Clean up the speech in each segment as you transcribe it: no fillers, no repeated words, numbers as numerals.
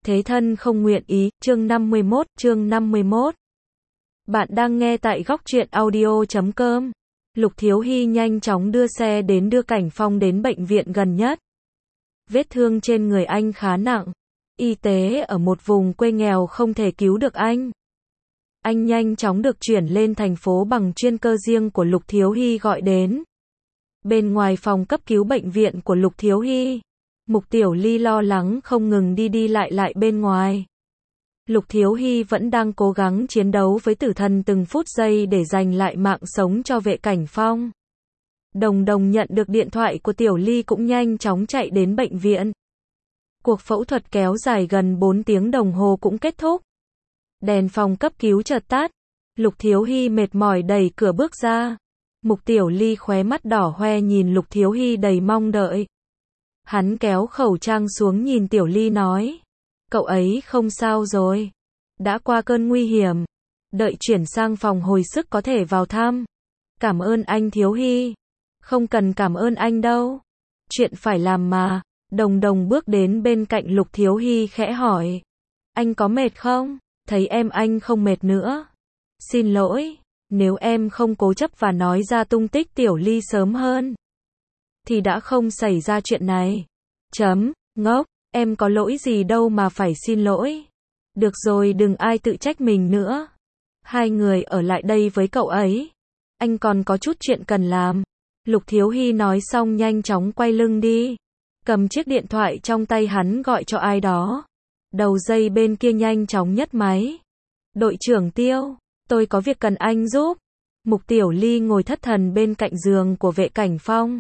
Thế thân không nguyện ý, chương 51. Bạn đang nghe tại góc truyện audio.com. Lục Thiếu Hy nhanh chóng đưa xe đến đưa Cảnh Phong đến bệnh viện gần nhất. Vết thương trên người anh khá nặng. Y tế ở một vùng quê nghèo không thể cứu được anh. Anh nhanh chóng được chuyển lên thành phố bằng chuyên cơ riêng của Lục Thiếu Hy gọi đến. Bên ngoài phòng cấp cứu bệnh viện của Lục Thiếu Hy, Mục Tiểu Ly lo lắng không ngừng đi lại bên ngoài. Lục Thiếu Hy vẫn đang cố gắng chiến đấu với tử thần từng phút giây để giành lại mạng sống cho vệ Cảnh Phong. Đồng Đồng nhận được điện thoại của Tiểu Ly cũng nhanh chóng chạy đến bệnh viện. Cuộc phẫu thuật kéo dài gần 4 tiếng đồng hồ cũng kết thúc. Đèn phòng cấp cứu chợt tắt. Lục Thiếu Hy mệt mỏi đẩy cửa bước ra. Mục Tiểu Ly khóe mắt đỏ hoe nhìn Lục Thiếu Hy đầy mong đợi. Hắn kéo khẩu trang xuống nhìn Tiểu Ly nói. Cậu ấy không sao rồi. Đã qua cơn nguy hiểm. Đợi chuyển sang phòng hồi sức có thể vào thăm. Cảm ơn anh Thiếu Hy. Không cần cảm ơn anh đâu. Chuyện phải làm mà. Đồng Đồng bước đến bên cạnh Lục Thiếu Hy khẽ hỏi. Anh có mệt không? Thấy em anh không mệt nữa. Xin lỗi. Nếu em không cố chấp và nói ra tung tích Tiểu Ly sớm hơn, thì đã không xảy ra chuyện này. Ngốc, em có lỗi gì đâu mà phải xin lỗi. Được rồi, đừng ai tự trách mình nữa. Hai người ở lại đây với cậu ấy. Anh còn có chút chuyện cần làm. Lục Thiếu Hy nói xong nhanh chóng quay lưng đi. Cầm chiếc điện thoại trong tay hắn gọi cho ai đó. Đầu dây bên kia nhanh chóng nhấc máy. Đội trưởng Tiêu, tôi có việc cần anh giúp. Mục Tiểu Ly ngồi thất thần bên cạnh giường của vệ Cảnh Phong.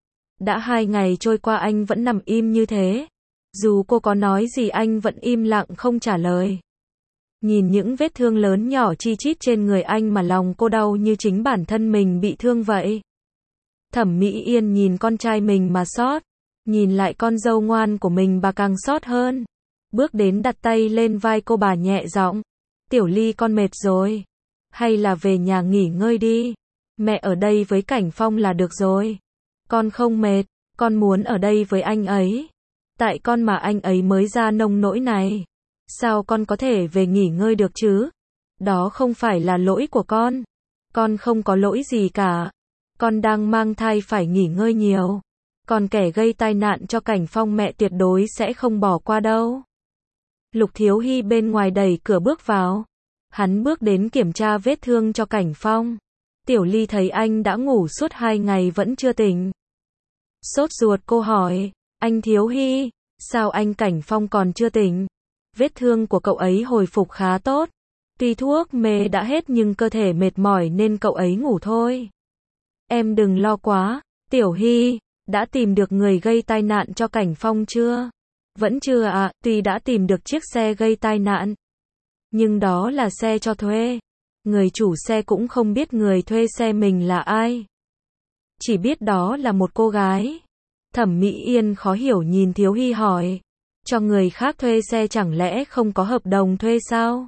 Đã 2 ngày trôi qua anh vẫn nằm im như thế. Dù cô có nói gì anh vẫn im lặng không trả lời. Nhìn những vết thương lớn nhỏ chi chít trên người anh mà lòng cô đau như chính bản thân mình bị thương vậy. Thẩm Mỹ Yên nhìn con trai mình mà xót. Nhìn lại con dâu ngoan của mình bà càng xót hơn. Bước đến đặt tay lên vai cô, bà nhẹ giọng. Tiểu Ly, con mệt rồi. Hay là về nhà nghỉ ngơi đi. Mẹ ở đây với Cảnh Phong là được rồi. Con không mệt, con muốn ở đây với anh ấy. Tại con mà anh ấy mới ra nông nỗi này. Sao con có thể về nghỉ ngơi được chứ? Đó không phải là lỗi của con. Con không có lỗi gì cả. Con đang mang thai phải nghỉ ngơi nhiều. Còn kẻ gây tai nạn cho Cảnh Phong mẹ tuyệt đối sẽ không bỏ qua đâu. Lục Thiếu Hy bên ngoài đẩy cửa bước vào. Hắn bước đến kiểm tra vết thương cho Cảnh Phong. Tiểu Ly thấy anh đã ngủ suốt 2 ngày vẫn chưa tỉnh. Sốt ruột cô hỏi, anh Thiếu Hy, sao anh Cảnh Phong còn chưa tỉnh? Vết thương của cậu ấy hồi phục khá tốt. Tuy thuốc mê đã hết nhưng cơ thể mệt mỏi nên cậu ấy ngủ thôi. Em đừng lo quá. Tiểu Hy, đã tìm được người gây tai nạn cho Cảnh Phong chưa? Vẫn chưa ạ, tuy đã tìm được chiếc xe gây tai nạn. Nhưng đó là xe cho thuê. Người chủ xe cũng không biết người thuê xe mình là ai. Chỉ biết đó là một cô gái. Thẩm Mỹ Yên khó hiểu nhìn Thiếu Hy hỏi. Cho người khác thuê xe chẳng lẽ không có hợp đồng thuê sao?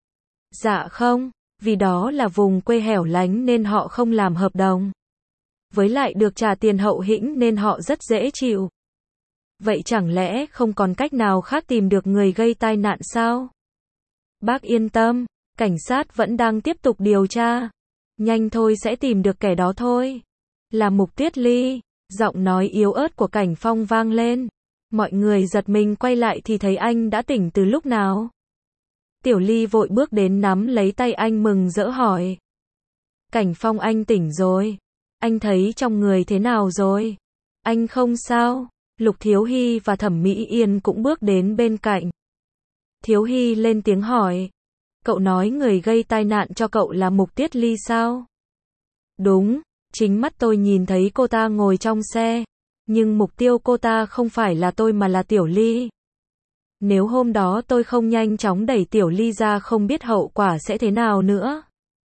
Dạ không, vì đó là vùng quê hẻo lánh nên họ không làm hợp đồng. Với lại được trả tiền hậu hĩnh nên họ rất dễ chịu. Vậy chẳng lẽ không còn cách nào khác tìm được người gây tai nạn sao? Bác yên tâm, cảnh sát vẫn đang tiếp tục điều tra. Nhanh thôi sẽ tìm được kẻ đó thôi. Là Mục Tuyết Ly. Giọng nói yếu ớt của Cảnh Phong vang lên. Mọi người giật mình quay lại thì thấy anh đã tỉnh từ lúc nào. Tiểu Ly vội bước đến nắm lấy tay anh mừng rỡ hỏi. Cảnh Phong, anh tỉnh rồi. Anh thấy trong người thế nào rồi? Anh không sao. Lục Thiếu Hy và Thẩm Mỹ Yên cũng bước đến bên cạnh. Thiếu Hy lên tiếng hỏi. Cậu nói người gây tai nạn cho cậu là Mục Tuyết Ly sao? Đúng, chính mắt tôi nhìn thấy cô ta ngồi trong xe. Nhưng mục tiêu cô ta không phải là tôi mà là Tiểu Ly. Nếu hôm đó tôi không nhanh chóng đẩy Tiểu Ly ra không biết hậu quả sẽ thế nào nữa.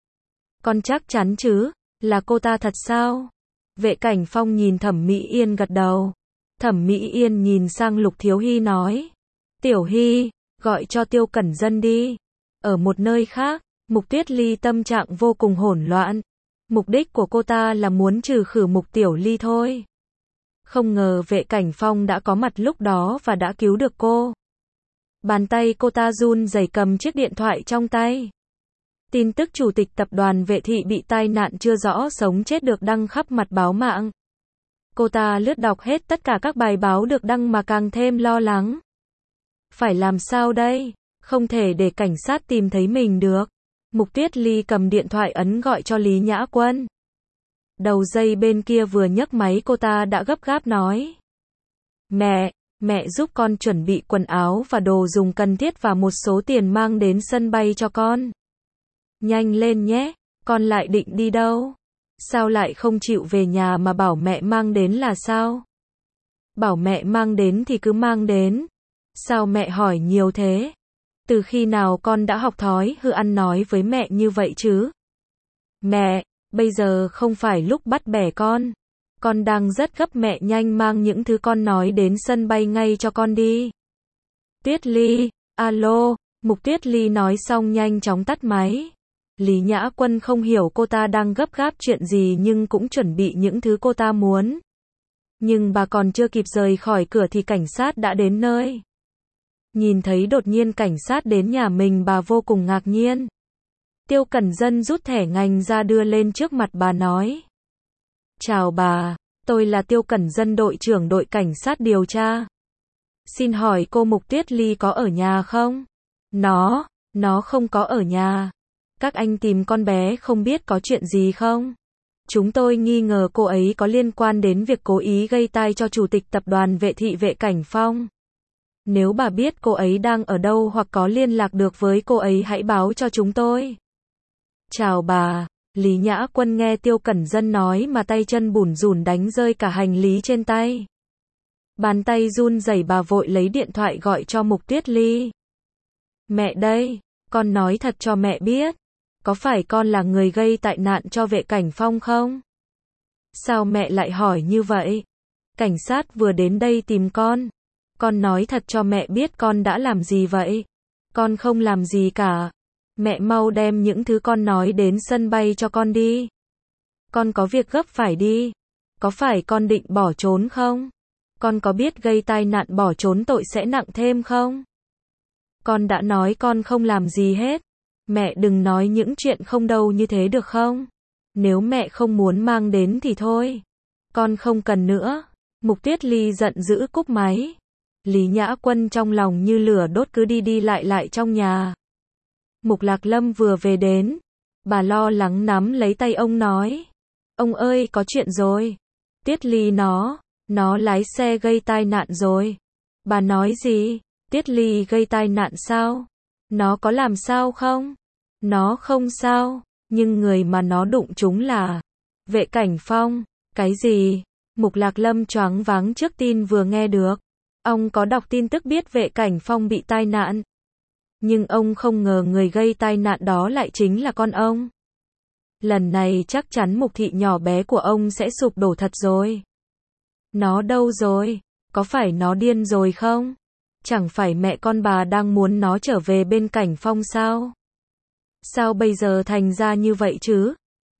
Con chắc chắn chứ, là cô ta thật sao? Vệ Cảnh Phong nhìn Thẩm Mỹ Yên gật đầu. Thẩm Mỹ Yên nhìn sang Lục Thiếu Hy nói. Tiểu Hy, gọi cho Tiêu Cẩn Dân đi. Ở một nơi khác, Mục Tuyết Ly tâm trạng vô cùng hỗn loạn. Mục đích của cô ta là muốn trừ khử Mục Tiểu Ly thôi. Không ngờ vệ Cảnh Phong đã có mặt lúc đó và đã cứu được cô. Bàn tay cô ta run rẩy cầm chiếc điện thoại trong tay. Tin tức chủ tịch tập đoàn Vệ Thị bị tai nạn chưa rõ sống chết được đăng khắp mặt báo mạng. Cô ta lướt đọc hết tất cả các bài báo được đăng mà càng thêm lo lắng. Phải làm sao đây? Không thể để cảnh sát tìm thấy mình được. Mục Tuyết Ly cầm điện thoại ấn gọi cho Lý Nhã Quân. Đầu dây bên kia vừa nhấc máy cô ta đã gấp gáp nói. Mẹ giúp con chuẩn bị quần áo và đồ dùng cần thiết và một số tiền mang đến sân bay cho con. Nhanh lên nhé, con lại định đi đâu? Sao lại không chịu về nhà mà bảo mẹ mang đến là sao? Bảo mẹ mang đến thì cứ mang đến. Sao mẹ hỏi nhiều thế? Từ khi nào con đã học thói hư ăn nói với mẹ như vậy chứ? Mẹ, bây giờ không phải lúc bắt bẻ con. Con đang rất gấp, mẹ nhanh mang những thứ con nói đến sân bay ngay cho con đi. Tuyết Ly, alo, Mục Tuyết Ly nói xong nhanh chóng tắt máy. Lý Nhã Quân không hiểu cô ta đang gấp gáp chuyện gì nhưng cũng chuẩn bị những thứ cô ta muốn. Nhưng bà còn chưa kịp rời khỏi cửa thì cảnh sát đã đến nơi. Nhìn thấy đột nhiên cảnh sát đến nhà mình, bà vô cùng ngạc nhiên. Tiêu Cẩn Dân rút thẻ ngành ra đưa lên trước mặt bà nói. Chào bà, tôi là Tiêu Cẩn Dân, đội trưởng đội cảnh sát điều tra. Xin hỏi cô Mục Tuyết Ly có ở nhà không? Nó không có ở nhà. Các anh tìm con bé không biết có chuyện gì không? Chúng tôi nghi ngờ cô ấy có liên quan đến việc cố ý gây tai cho chủ tịch tập đoàn Vệ Thị Vệ Cảnh Phong. Nếu bà biết cô ấy đang ở đâu hoặc có liên lạc được với cô ấy hãy báo cho chúng tôi. Chào bà, Lý Nhã Quân nghe Tiêu Cẩn Dân nói mà tay chân bủn rủn đánh rơi cả hành lý trên tay. Bàn tay run rẩy bà vội lấy điện thoại gọi cho Mục Tuyết Ly. Mẹ đây, con nói thật cho mẹ biết. Có phải con là người gây tai nạn cho Vệ Cảnh Phong không? Sao mẹ lại hỏi như vậy? Cảnh sát vừa đến đây tìm con. Con nói thật cho mẹ biết con đã làm gì vậy? Con không làm gì cả. Mẹ mau đem những thứ con nói đến sân bay cho con đi. Con có việc gấp phải đi. Có phải con định bỏ trốn không? Con có biết gây tai nạn bỏ trốn tội sẽ nặng thêm không? Con đã nói con không làm gì hết. Mẹ đừng nói những chuyện không đâu như thế được không? Nếu mẹ không muốn mang đến thì thôi. Con không cần nữa. Mục Tuyết Ly giận dữ cúp máy. Lý Nhã Quân trong lòng như lửa đốt cứ đi lại trong nhà. Mục Lạc Lâm vừa về đến. Bà lo lắng nắm lấy tay ông nói. Ông ơi, có chuyện rồi. Tuyết Ly nó lái xe gây tai nạn rồi. Bà nói gì? Tuyết Ly gây tai nạn sao? Nó có làm sao không? Nó không sao, nhưng người mà nó đụng trúng là Vệ Cảnh Phong. Cái gì? Mục Lạc Lâm choáng váng trước tin vừa nghe được. Ông có đọc tin tức biết Vệ Cảnh Phong bị tai nạn. Nhưng ông không ngờ người gây tai nạn đó lại chính là con ông. Lần này chắc chắn Mục thị nhỏ bé của ông sẽ sụp đổ thật rồi. Nó đâu rồi? Có phải nó điên rồi không? Chẳng phải mẹ con bà đang muốn nó trở về bên Cảnh Phong sao? Sao bây giờ thành ra như vậy chứ?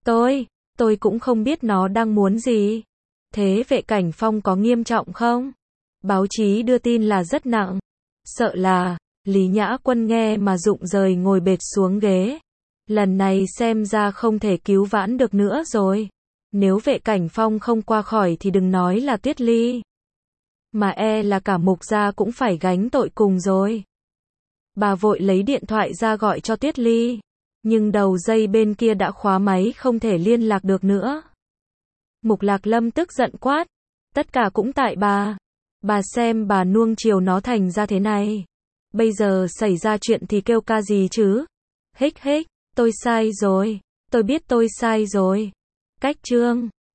Tôi cũng không biết nó đang muốn gì. Thế Vệ Cảnh Phong có nghiêm trọng không? Báo chí đưa tin là rất nặng. Sợ là, Lý Nhã Quân nghe mà rụng rời ngồi bệt xuống ghế. Lần này xem ra không thể cứu vãn được nữa rồi. Nếu Vệ Cảnh Phong không qua khỏi thì đừng nói là Tuyết Ly. Mà là cả Mục gia cũng phải gánh tội cùng rồi. Bà vội lấy điện thoại ra gọi cho Tuyết Ly. Nhưng đầu dây bên kia đã khóa máy không thể liên lạc được nữa. Mục Lạc Lâm tức giận quát. Tất cả cũng tại bà. Bà xem bà nuông chiều nó thành ra thế này. Bây giờ xảy ra chuyện thì kêu ca gì chứ? Hích, tôi sai rồi. Tôi biết tôi sai rồi. Cách chương